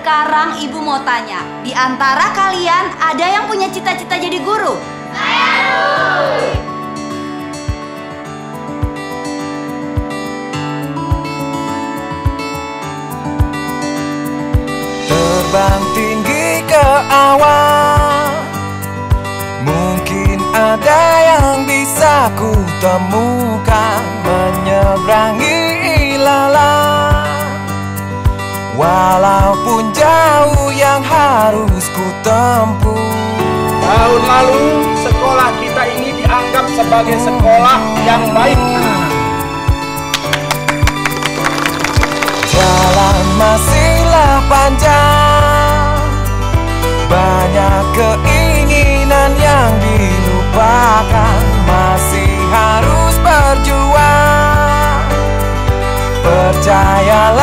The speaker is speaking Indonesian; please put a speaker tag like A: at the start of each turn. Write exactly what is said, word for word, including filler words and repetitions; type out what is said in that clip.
A: Sekarang ibu mau tanya, di antara kalian ada yang punya cita-cita jadi guru? Saya.
B: Terbang tinggi ke awan, mungkin ada yang bisa ku temukan, menyeberangi ilalang. Walaupun jauh yang harus ku tempuh.
C: Tahun lalu sekolah kita ini dianggap sebagai sekolah yang baik.
B: Jalan masihlah panjang, banyak keinginan yang dilupakan, masih harus berjuang. Percayalah